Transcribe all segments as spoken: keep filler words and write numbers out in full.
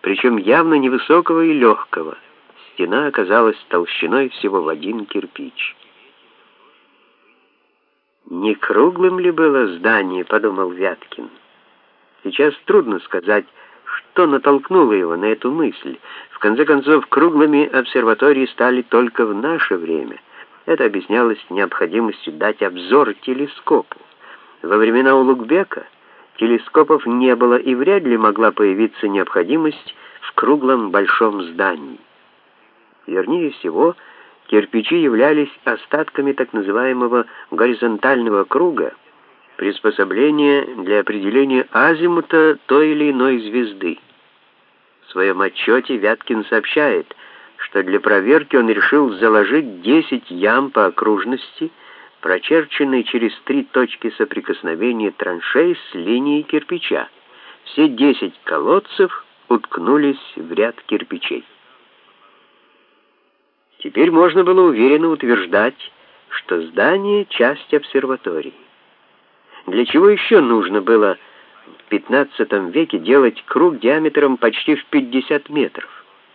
причем явно невысокого и легкого. Стена оказалась толщиной всего в один кирпич. «Не круглым ли было здание?» — подумал Вяткин. Сейчас трудно сказать, что натолкнуло его на эту мысль. В конце концов, круглыми обсерватории стали только в наше время. Это объяснялось необходимостью дать обзор телескопу. Во времена Улугбека телескопов не было, и вряд ли могла появиться необходимость в круглом большом здании. Вернее всего, кирпичи являлись остатками так называемого горизонтального круга, приспособления для определения азимута той или иной звезды. В своем отчете Вяткин сообщает, что для проверки он решил заложить десять ям по окружности, прочерченные через три точки соприкосновения траншей с линией кирпича. Все десять колодцев уткнулись в ряд кирпичей. Теперь можно было уверенно утверждать, что здание — часть обсерватории. Для чего еще нужно было в пятнадцатом веке делать круг диаметром почти в пятьдесят метров?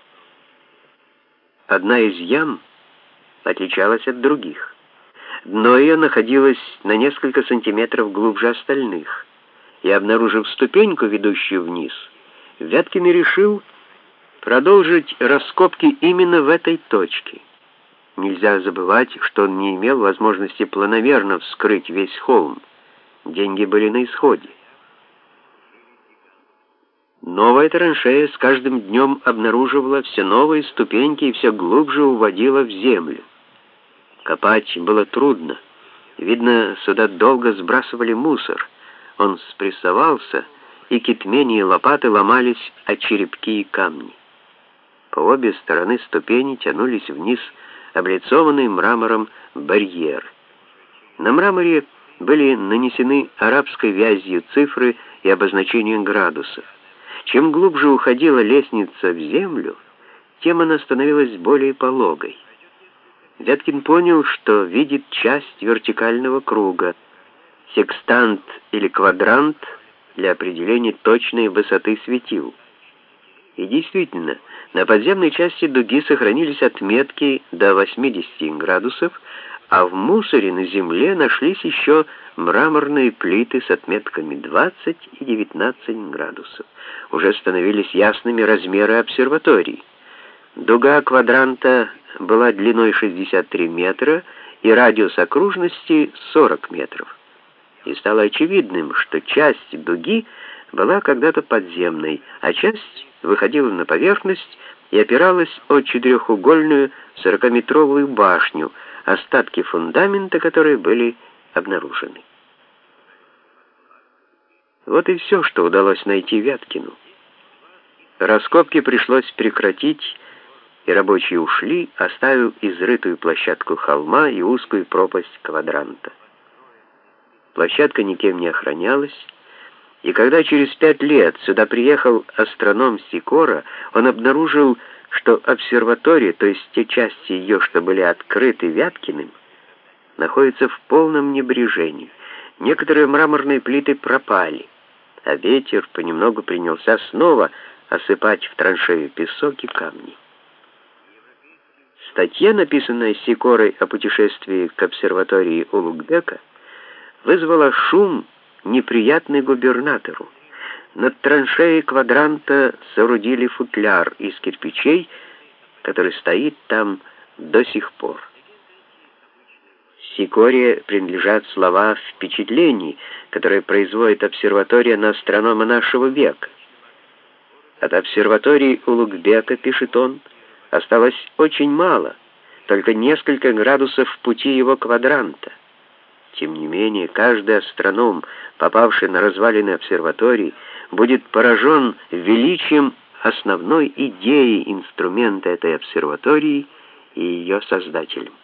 Одна из ям отличалась от других. Дно ее находилось на несколько сантиметров глубже остальных, и, обнаружив ступеньку, ведущую вниз, Вяткин решил продолжить раскопки именно в этой точке. Нельзя забывать, что он не имел возможности планомерно вскрыть весь холм. Деньги были на исходе. Новая траншея с каждым днем обнаруживала все новые ступеньки и все глубже уводила в землю. Копать было трудно. Видно, сюда долго сбрасывали мусор. Он спрессовался, и китмени и лопаты ломались о черепки и камни. По обе стороны ступени тянулись вниз облицованный мрамором барьер. На мраморе были нанесены арабской вязью цифры и обозначения градусов. Чем глубже уходила лестница в землю, тем она становилась более пологой. Вяткин понял, что видит часть вертикального круга, секстант или квадрант для определения точной высоты светил. И действительно, на подземной части дуги сохранились отметки до восьмидесяти градусов, а в мусоре на земле нашлись еще мраморные плиты с отметками двадцать и девятнадцать градусов. Уже становились ясными размеры обсерватории. Дуга квадранта была длиной шестьдесят три метра и радиус окружности сорок метров. И стало очевидным, что часть дуги была когда-то подземной, а часть выходила на поверхность и опиралась о четырехугольную сорокаметровую башню, остатки фундамента которой были обнаружены. Вот и все, что удалось найти Вяткину. Раскопки пришлось прекратить, и рабочие ушли, оставив изрытую площадку холма и узкую пропасть квадранта. Площадка никем не охранялась, и когда через пять лет сюда приехал астроном Сикора, он обнаружил, что обсерватория, то есть те части ее, что были открыты Вяткиным, находятся в полном небрежении. Некоторые мраморные плиты пропали, а ветер понемногу принялся снова осыпать в траншею песок и камни. Статья, написанная Сикорой о путешествии к обсерватории Улугбека, вызвала шум, неприятный губернатору. Над траншеей квадранта соорудили футляр из кирпичей, который стоит там до сих пор. Сикоре принадлежат слова впечатлений, которые производит обсерватория на астронома нашего века. От обсерватории Улугбека, пишет он, осталось очень мало, только несколько градусов в пути его квадранта. Тем не менее, каждый астроном, попавший на развалины обсерватории, будет поражен величием основной идеи инструмента этой обсерватории и ее создателем.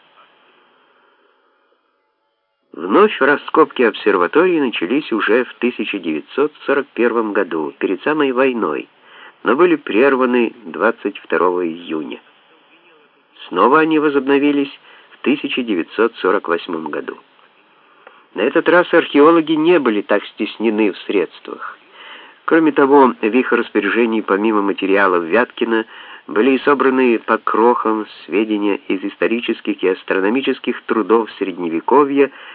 Вновь раскопки обсерватории начались уже в тысяча девятьсот сорок первом году, перед самой войной, но были прерваны двадцать второго июня. Снова они возобновились в тысяча девятьсот сорок восьмом году. На этот раз археологи не были так стеснены в средствах. Кроме того, в их распоряжении, помимо материалов Вяткина, были и собраны по крохам сведения из исторических и астрономических трудов Средневековья